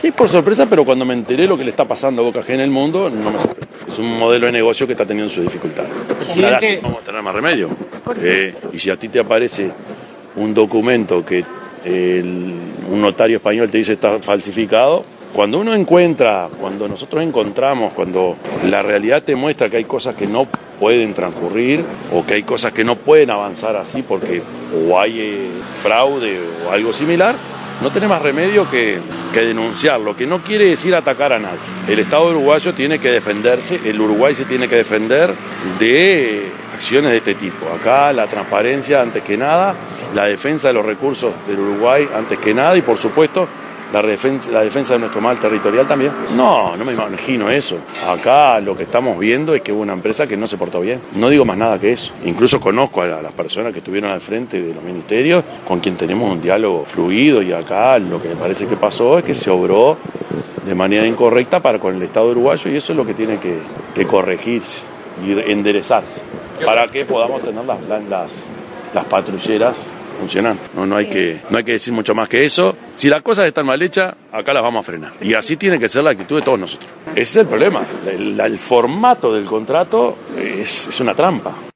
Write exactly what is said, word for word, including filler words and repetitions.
Sí, por sorpresa, pero cuando me enteré lo que le está pasando a Boca G en el mundo, no me sorprende. Es un modelo de negocio que está teniendo sus dificultades. Presidente, Vamos a tener más remedio. Eh, y si a ti te aparece un documento que el, un notario español te dice está falsificado, cuando uno encuentra, cuando nosotros encontramos, cuando la realidad te muestra que hay cosas que no pueden transcurrir o que hay cosas que no pueden avanzar así porque o hay eh, fraude o algo similar, no tiene más remedio que, que denunciarlo, que no quiere decir atacar a nadie. El Estado uruguayo tiene que defenderse, el Uruguay se tiene que defender de acciones de este tipo. Acá la transparencia antes que nada, la defensa de los recursos del Uruguay antes que nada y por supuesto la defensa, la defensa de nuestro mar territorial también. No, no me imagino eso. Acá lo que estamos viendo es que hubo una empresa que no se portó bien. No digo más nada que eso. Incluso conozco a las personas que estuvieron al frente de los ministerios, con quien tenemos un diálogo fluido y acá lo que me parece que pasó es que se obró de manera incorrecta para con el Estado uruguayo y eso es lo que tiene que, que corregirse y enderezarse para que podamos tener las, las, las patrulleras funcionando. No, no hay que, no hay que decir mucho más que eso. Si las cosas están mal hechas, acá las vamos a frenar. Y así tiene que ser la actitud de todos nosotros. Ese es el problema. El, el formato del contrato es, es una trampa.